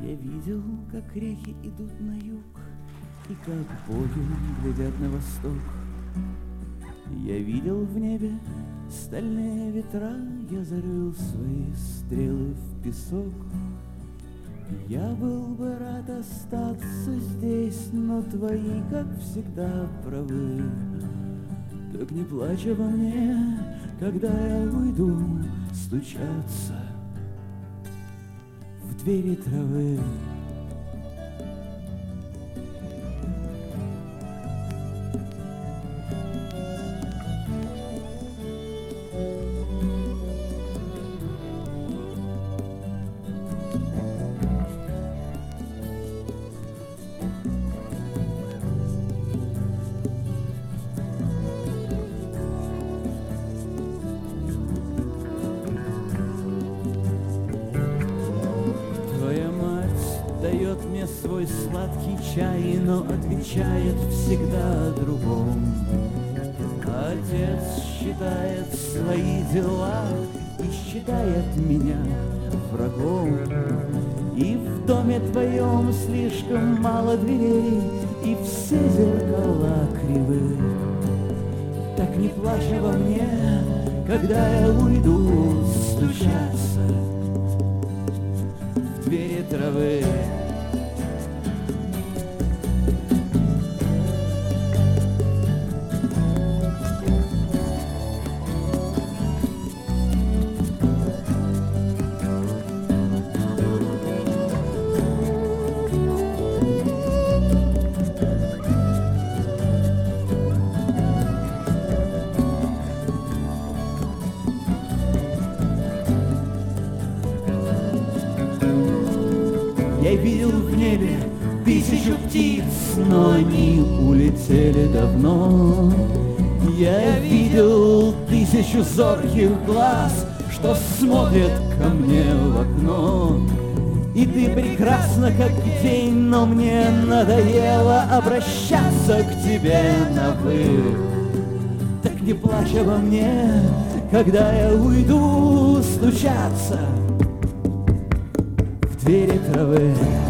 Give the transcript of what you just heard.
Я видел, как реки идут на юг, и как боги глядят на восток. Я видел в небе стальные ветра, я зарыл свои стрелы в песок. Я был бы рад остаться здесь, но твои, как всегда, правы. Так не плачь обо мне, когда я уйду стучаться в двери травы. Дает мне свой сладкий чай, но отвечает всегда о другом. Отец считает свои дела и считает меня врагом. И в доме твоем слишком мало дверей, и все зеркала кривы. Так не плачь обо мне, когда я уйду стучаться в двери травы. Я видел в небе 1000 птиц, но они улетели давно. Я видел 1000 зорких глаз, что смотрят ко мне в окно. И ты прекрасна, как день, но мне надоело обращаться к тебе на «вы». Так не плачь обо мне, когда я уйду стучаться в двери травы.